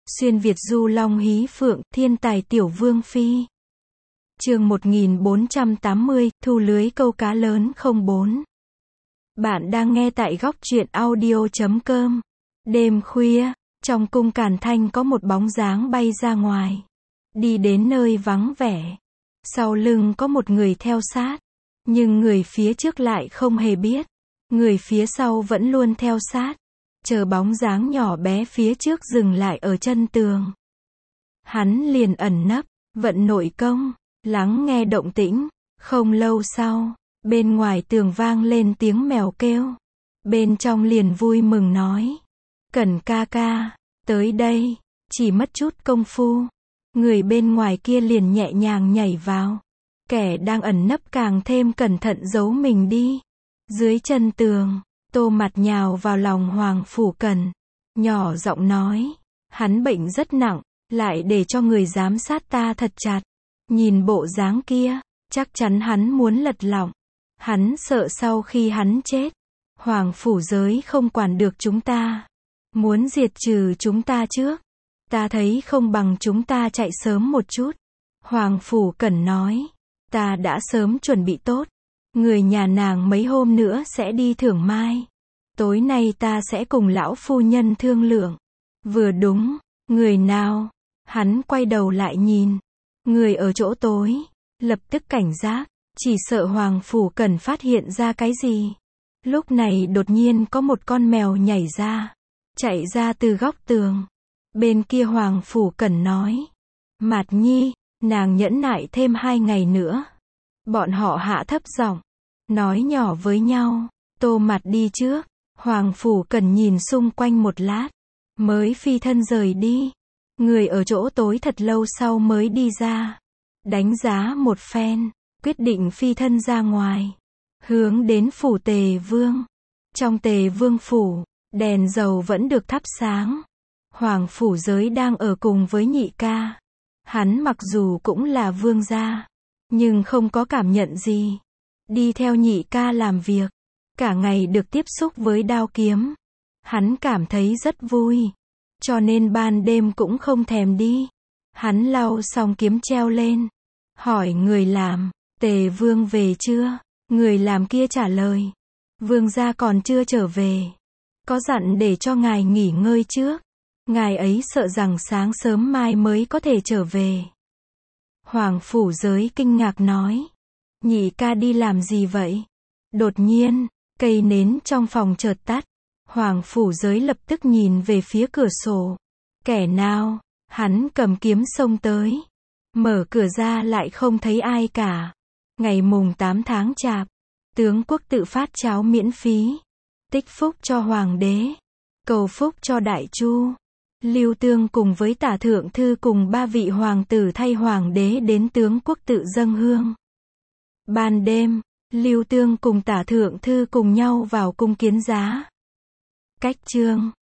Xuyên Việt du long hí phượng, thiên tài tiểu vương phi. Chương 1480, thu lưới câu cá lớn 04. Bạn đang nghe tại góc truyện audio.com. Đêm khuya, trong cung Càn Thanh có một bóng dáng bay ra ngoài, đi đến nơi vắng vẻ. Sau lưng có một người theo sát, nhưng người phía trước lại không hề biết. Người phía sau vẫn luôn theo sát, chờ bóng dáng nhỏ bé phía trước dừng lại ở chân tường. Hắn liền ẩn nấp, vận nội công, lắng nghe động tĩnh. Không lâu sau, bên ngoài tường vang lên tiếng mèo kêu. Bên trong liền vui mừng nói: Cẩn ca ca, tới đây. Chỉ mất chút công phu, người bên ngoài kia liền nhẹ nhàng nhảy vào. Kẻ đang ẩn nấp càng thêm cẩn thận giấu mình đi. Dưới chân tường, Tô Mặt nhào vào lòng Hoàng Phủ Cần, nhỏ giọng nói: hắn bệnh rất nặng, lại để cho người giám sát ta thật chặt. Nhìn bộ dáng kia, chắc chắn hắn muốn lật lọng. Hắn sợ sau khi hắn chết, Hoàng Phủ giới không quản được chúng ta, muốn diệt trừ chúng ta trước. Ta thấy không bằng chúng ta chạy sớm một chút. Hoàng Phủ Cần nói: ta đã sớm chuẩn bị tốt. Người nhà nàng mấy hôm nữa sẽ đi Thưởng Mai. Tối nay ta sẽ cùng lão phu nhân thương lượng. Vừa đúng, người nào? Hắn quay đầu lại nhìn. Người ở chỗ tối, lập tức cảnh giác, chỉ sợ Hoàng Phủ Cần phát hiện ra cái gì. Lúc này đột nhiên có một con mèo nhảy ra, chạy ra từ góc tường. Bên kia Hoàng Phủ Cần nói: Mạt Nhi, nàng nhẫn nại thêm 2 ngày nữa. Bọn họ hạ thấp giọng, nói nhỏ với nhau. Tô Mặt đi trước. Hoàng Phủ Cần nhìn xung quanh một lát, mới phi thân rời đi. Người ở chỗ tối thật lâu sau mới đi ra, đánh giá một phen, quyết định phi thân ra ngoài, hướng đến phủ Tề Vương. Trong Tề Vương phủ, đèn dầu vẫn được thắp sáng. Hoàng Phủ giới đang ở cùng với nhị ca. Hắn mặc dù cũng là vương gia, nhưng không có cảm nhận gì. Đi theo nhị ca làm việc, cả ngày được tiếp xúc với đao kiếm, hắn cảm thấy rất vui, cho nên ban đêm cũng không thèm đi. Hắn lau xong kiếm treo lên, hỏi người làm: Tề Vương về chưa? Người làm kia trả lời: Vương gia còn chưa trở về, có dặn để cho ngài nghỉ ngơi trước. Ngài ấy sợ rằng sáng sớm mai mới có thể trở về. Hoàng Phủ giới kinh ngạc nói: nhị ca đi làm gì vậy? Đột nhiên, cây nến trong phòng chợt tắt. Hoàng Phủ giới lập tức nhìn về phía cửa sổ. Kẻ nào? Hắn cầm kiếm xông tới. Mở cửa ra lại không thấy ai cả. Ngày mùng 8 tháng Chạp, tướng quốc tự phát cháo miễn phí. Tích phúc cho hoàng đế, cầu phúc cho đại chu. Lưu Tương cùng với Tả Thượng Thư cùng 3 vị hoàng tử thay hoàng đế đến tướng quốc tự dâng hương. Ban đêm, Lưu Tương cùng Tả Thượng Thư cùng nhau vào cung kiến giá. Cách chương